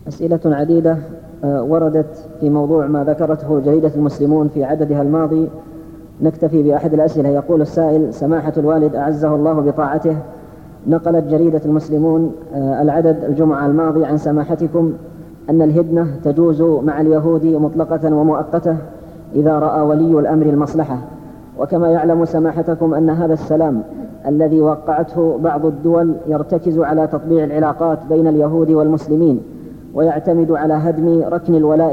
أسئلة عديدة وردت في موضوع ما ذكرته جريدة المسلمون في عددها الماضي. نكتفي بأحد الأسئلة. يقول السائل: سماحة الوالد أعزه الله بطاعته، نقلت جريدة المسلمون العدد الجمعة الماضي عن سماحتكم أن الهدنة تجوز مع اليهود مطلقة ومؤقتة إذا رأى ولي الأمر المصلحة، وكما يعلم سماحتكم أن هذا السلام الذي وقعته بعض الدول يرتكز على تطبيع العلاقات بين اليهود والمسلمين، ويعتمد على هدم ركن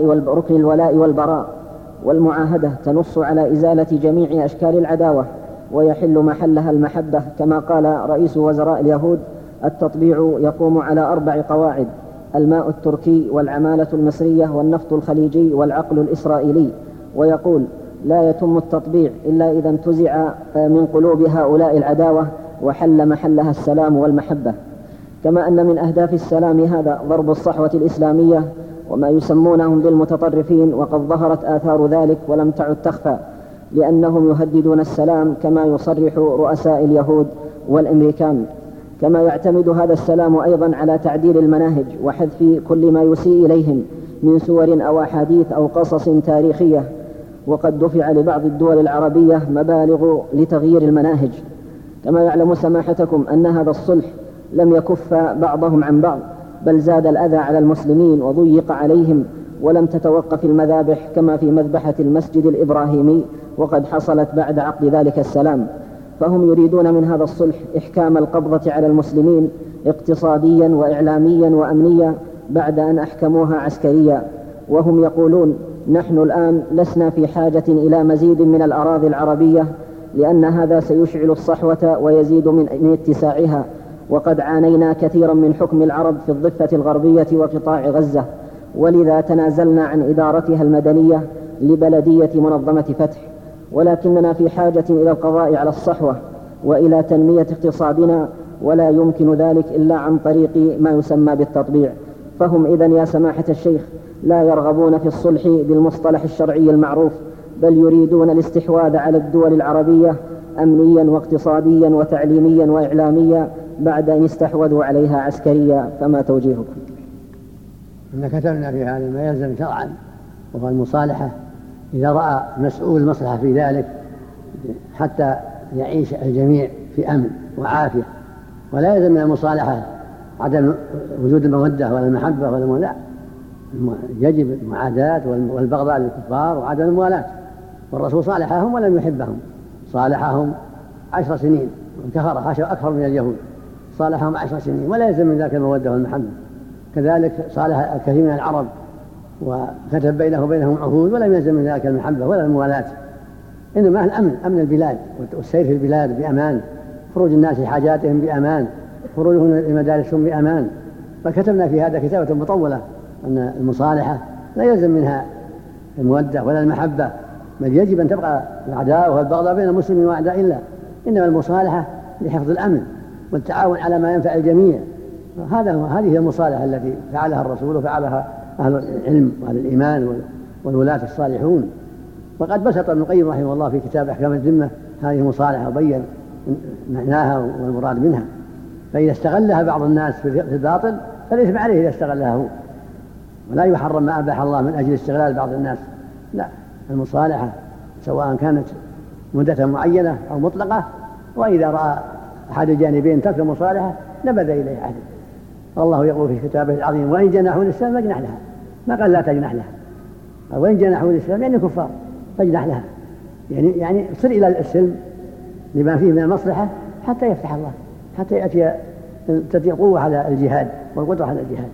الولاء والبراء، والمعاهدة تنص على إزالة جميع أشكال العداوة ويحل محلها المحبة، كما قال رئيس وزراء اليهود: التطبيع يقوم على 4 قواعد: الماء التركي والعمالة المصرية والنفط الخليجي والعقل الإسرائيلي. ويقول: لا يتم التطبيع إلا إذا انتزع من قلوب هؤلاء العداوة وحل محلها السلام والمحبة. كما أن من أهداف السلام هذا ضرب الصحوة الإسلامية وما يسمونهم بالمتطرفين، وقد ظهرت آثار ذلك ولم تعد تخفى، لأنهم يهددون السلام كما يصرح رؤساء اليهود والأمريكان. كما يعتمد هذا السلام أيضا على تعديل المناهج وحذف كل ما يسيء إليهم من سور أو أحاديث أو قصص تاريخية، وقد دفع لبعض الدول العربية مبالغ لتغيير المناهج. كما يعلم سماحتكم أن هذا الصلح لم يكف بعضهم عن بعض، بل زاد الأذى على المسلمين وضيق عليهم، ولم تتوقف المذابح كما في مذبحة المسجد الإبراهيمي، وقد حصلت بعد عقد ذلك السلام. فهم يريدون من هذا الصلح إحكام القبضة على المسلمين اقتصاديا وإعلاميا وأمنيا بعد أن أحكموها عسكريا. وهم يقولون: نحن الآن لسنا في حاجة إلى مزيد من الأراضي العربية، لأن هذا سيشعل الصحوة ويزيد من اتساعها، وقد عانينا كثيرا من حكم العرب في الضفة الغربية وقطاع غزة، ولذا تنازلنا عن إدارتها المدنية لبلدية منظمة فتح، ولكننا في حاجة إلى القضاء على الصحوة وإلى تنمية اقتصادنا، ولا يمكن ذلك إلا عن طريق ما يسمى بالتطبيع. فهم إذن يا سماحة الشيخ لا يرغبون في الصلح بالمصطلح الشرعي المعروف، بل يريدون الاستحواذ على الدول العربية أمنيا واقتصاديا وتعليميا وإعلاميا بعد أن استحوذوا عليها عسكريا. فما توجيهكم؟ إن كتبنا في هذا ما يلزم شرعا، وهو المصالحة إذا رأى مسؤول المصلحة في ذلك، حتى يعيش الجميع في أمن وعافية. ولا يلزم من المصالحة عدم وجود المودة ولا المحبة ولا المولاة، يجب المعاداة والبغضاء للكفار وعدم الموالاة. والرسول صالحهم ولم يحبهم، صالحهم 10 سنين، وكفر حاشا أكثر من اليهود، صالحهم 10 سنين، ولا يلزم من ذلك المودة والمحبة. كذلك صالح الكثير من العرب وكتب بينه وبينهم عهود، ولم يلزم من ذلك المحبة ولا الموالاة. إنما الأمن، أمن البلاد والسير في البلاد بأمان، خروج الناس لحاجاتهم بأمان، خروجهم لمدارسهم بأمان. فكتبنا في هذا كتابة مطولة أن المصالحة لا يلزم منها المودة ولا المحبة، بل يجب أن تبقى العداوة والبغضاء بين المسلمين وأعداء الله. إنما المصالحة لحفظ الأمن والتعاون على ما ينفع الجميع. هذه هي المصالحة التي فعلها الرسول وفعلها أهل العلم وأهل الإيمان والولاة الصالحون. وقد بسط ابن القيم رحمه الله في كتاب أحكام الذمة هذه المصالحة وبين معناها والمراد منها. فإذا استغلها بعض الناس في الباطل فالإثم عليه إذا استغلها هو، ولا يحرم ما أباح الله من أجل استغلال بعض الناس. لا، المصالحة سواء كانت مدة معينة أو مطلقة، وإذا رأى أحد الجانبين ترك المصالحة نبذ إليه أحد. الله يقول في كتابه العظيم: وإن جنحوا للسلم فاجنح لها. ما قال لا تجنح لها، وإن جنحوا للسلم يعني كفار فاجنح لها، يعني صل إلى السلم لما فيه من المصلحة حتى يفتح الله، حتى يأتي قوة على الجهاد والقدرة على الجهاد.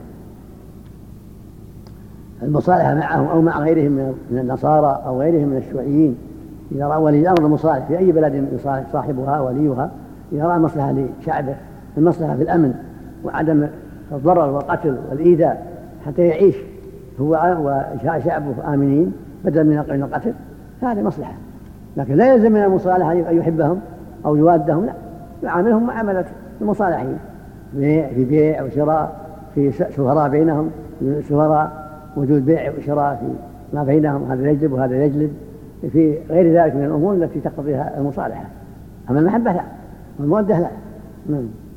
المصالحة معهم أو مع غيرهم من النصارى أو غيرهم من الشيوعيين، إذا رأى ولي الأمر المصالح في أي بلد يصالح صاحبها وليها، إذا رأى مصلحة لشعبه، المصلحة في الأمن وعدم الضرر والقتل والإيذاء حتى يعيش هو وشعبه آمنين بدل من القتل، هذه مصلحة. لكن لا يلزم من المصالحة أن يحبهم أو يوادهم، لا، يعاملهم معاملة المصالحين في بيع وشراء، في شهراء بينهم، شهراء وجود بيع وشراء في ما بينهم، هذا يجلب وهذا يجلب، في غير ذلك من الأمور التي تقتضيها المصالحة. أما المحبة لا، والمودة لا.